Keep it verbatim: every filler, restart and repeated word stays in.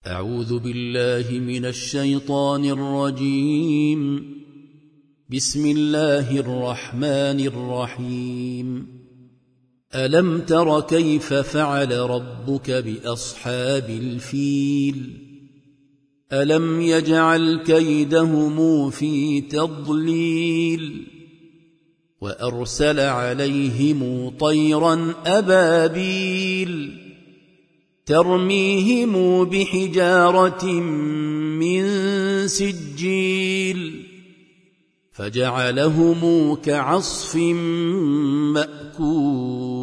أعوذ بالله من الشيطان الرجيم. بسم الله الرحمن الرحيم. ألم تر كيف فعل ربك بأصحاب الفيل؟ ألم يجعل كيدهم في تضليل وأرسل عليهم طيرا أبابيل ترميهم بحجارة من سجيل فجعلهم كعصف مأكول.